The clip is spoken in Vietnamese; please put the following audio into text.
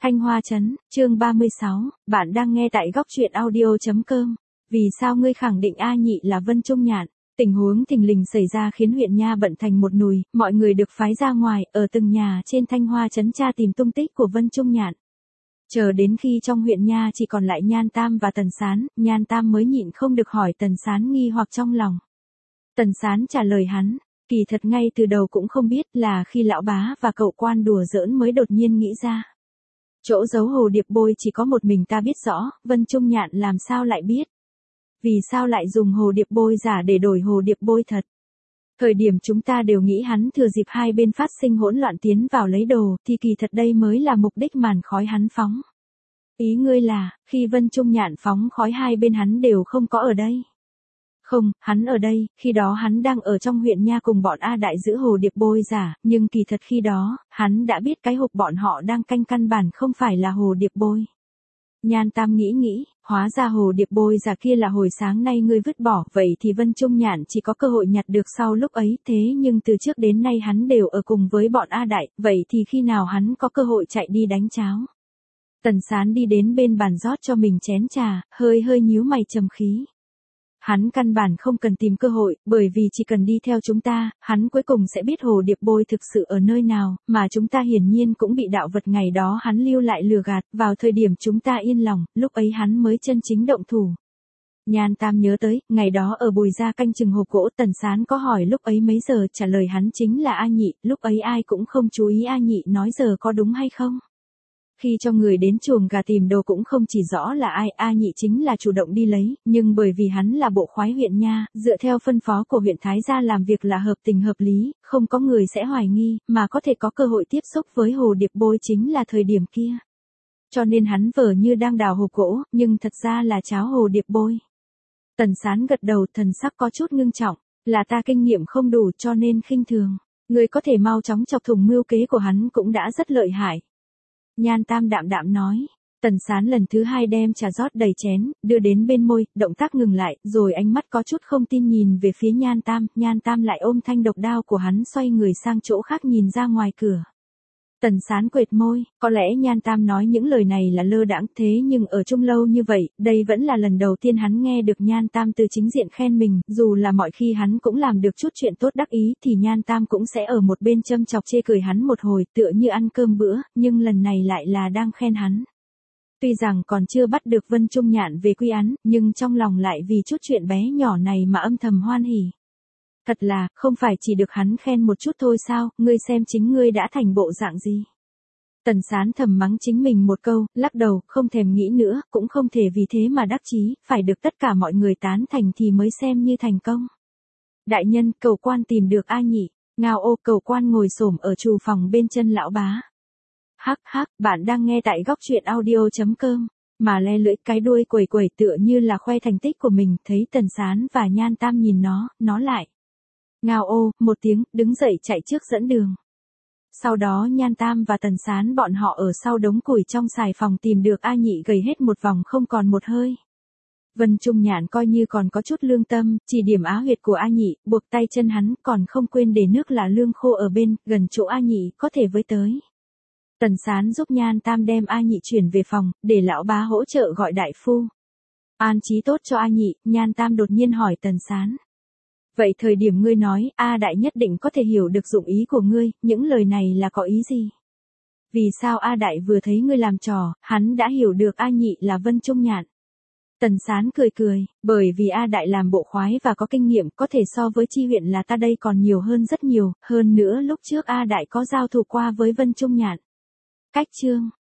Thanh Hoa Trấn, chương 36, bạn đang nghe tại góc truyện audio.com. Vì sao ngươi khẳng định A Nhị là Vân Trung Nhạn? Tình huống thình lình xảy ra khiến huyện Nha bận thành một nùi, mọi người được phái ra ngoài, ở từng nhà trên Thanh Hoa Trấn tra tìm tung tích của Vân Trung Nhạn. Chờ đến khi trong huyện Nha chỉ còn lại Nhan Tam và Tần Sán, Nhan Tam mới nhịn không được hỏi Tần Sán nghi hoặc trong lòng. Tần Sán trả lời hắn, kỳ thật ngay từ đầu cũng không biết là khi lão bá và cậu quan đùa giỡn mới đột nhiên nghĩ ra. Chỗ giấu hồ điệp bôi chỉ có một mình ta biết rõ, Vân Trung Nhạn làm sao lại biết? Vì sao lại dùng hồ điệp bôi giả để đổi hồ điệp bôi thật? Thời điểm chúng ta đều nghĩ hắn thừa dịp hai bên phát sinh hỗn loạn tiến vào lấy đồ, thì kỳ thật đây mới là mục đích màn khói hắn phóng. Ý ngươi là, khi Vân Trung Nhạn phóng khói hai bên hắn đều không có ở đây. Không, hắn ở đây, khi đó hắn đang ở trong huyện Nha cùng bọn A Đại giữ hồ điệp bôi giả, nhưng kỳ thật khi đó, hắn đã biết cái hộp bọn họ đang canh căn bản không phải là hồ điệp bôi. Nhan Tam nghĩ, hóa ra hồ điệp bôi giả kia là hồi sáng nay ngươi vứt bỏ, vậy thì Vân Trung Nhạn chỉ có cơ hội nhặt được sau lúc ấy, thế nhưng từ trước đến nay hắn đều ở cùng với bọn A Đại, vậy thì khi nào hắn có cơ hội chạy đi đánh cháo? Tần Sán đi đến bên bàn rót cho mình chén trà, hơi nhíu mày trầm khí. Hắn căn bản không cần tìm cơ hội, bởi vì chỉ cần đi theo chúng ta, hắn cuối cùng sẽ biết hồ điệp bôi thực sự ở nơi nào, mà chúng ta hiển nhiên cũng bị đạo vật ngày đó hắn lưu lại lừa gạt, vào thời điểm chúng ta yên lòng, lúc ấy hắn mới chân chính động thủ. Nhan Tam nhớ tới, ngày đó ở Bùi Gia canh chừng hộp gỗ, Tần Sán có hỏi lúc ấy mấy giờ, trả lời hắn chính là A Nhị, lúc ấy ai cũng không chú ý A Nhị nói giờ có đúng hay không. Khi cho người đến chuồng gà tìm đồ cũng không chỉ rõ là ai, A Nhị chính là chủ động đi lấy, nhưng bởi vì hắn là bộ khoái huyện Nha, dựa theo phân phó của huyện Thái Gia làm việc là hợp tình hợp lý, không có người sẽ hoài nghi, mà có thể có cơ hội tiếp xúc với hồ điệp bôi chính là thời điểm kia. Cho nên hắn vờ như đang đào hộp gỗ, nhưng thật ra là cháo hồ điệp bôi. Tần Sán gật đầu, thần sắc có chút ngưng trọng, là ta kinh nghiệm không đủ cho nên khinh thường. Người có thể mau chóng chọc thủng mưu kế của hắn cũng đã rất lợi hại. Nhan Tam đạm nói, Tần Sán lần thứ hai đem trà rót đầy chén, đưa đến bên môi, động tác ngừng lại, rồi ánh mắt có chút không tin nhìn về phía Nhan Tam lại ôm thanh độc đao của hắn xoay người sang chỗ khác nhìn ra ngoài cửa. Tần Sán quệt môi, có lẽ Nhan Tam nói những lời này là lơ đãng, thế nhưng ở chung lâu như vậy, đây vẫn là lần đầu tiên hắn nghe được Nhan Tam từ chính diện khen mình, dù là mọi khi hắn cũng làm được chút chuyện tốt đắc ý thì Nhan Tam cũng sẽ ở một bên châm chọc chê cười hắn một hồi tựa như ăn cơm bữa, nhưng lần này lại là đang khen hắn. Tuy rằng còn chưa bắt được Vân Trung Nhạn về quy án, nhưng trong lòng lại vì chút chuyện bé nhỏ này mà âm thầm hoan hỉ. Thật là, không phải chỉ được hắn khen một chút thôi sao, ngươi xem chính ngươi đã thành bộ dạng gì. Tần Sán thầm mắng chính mình một câu, lắc đầu, không thèm nghĩ nữa, cũng không thể vì thế mà đắc chí, phải được tất cả mọi người tán thành thì mới xem như thành công. Đại nhân, cầu quan tìm được A Nhị, ngao ô, cầu quan ngồi xổm ở trù phòng bên chân lão bá. Hắc, bạn đang nghe tại góc truyện audio.com. Mà le lưỡi cái đuôi quẩy tựa như là khoe thành tích của mình, thấy Tần Sán và Nhan Tam nhìn nó lại. Ngao ô, một tiếng, đứng dậy chạy trước dẫn đường. Sau đó Nhan Tam và Tần Sán bọn họ ở sau đống củi trong xài phòng tìm được A Nhị gầy hết một vòng không còn một hơi. Vân Trung Nhạn coi như còn có chút lương tâm, chỉ điểm á huyệt của A Nhị, buộc tay chân hắn, còn không quên để nước là lương khô ở bên, gần chỗ A Nhị có thể với tới. Tần Sán giúp Nhan Tam đem A Nhị chuyển về phòng, để lão bá hỗ trợ gọi đại phu. An trí tốt cho A Nhị, Nhan Tam đột nhiên hỏi Tần Sán. Vậy thời điểm ngươi nói, A Đại nhất định có thể hiểu được dụng ý của ngươi, những lời này là có ý gì? Vì sao A Đại vừa thấy ngươi làm trò, hắn đã hiểu được A Nhị là Vân Trung Nhạn? Tần Sán cười, bởi vì A Đại làm bộ khoái và có kinh nghiệm có thể so với chi huyện là ta đây còn nhiều hơn rất nhiều, hơn nữa lúc trước A Đại có giao thủ qua với Vân Trung Nhạn. Cách chương,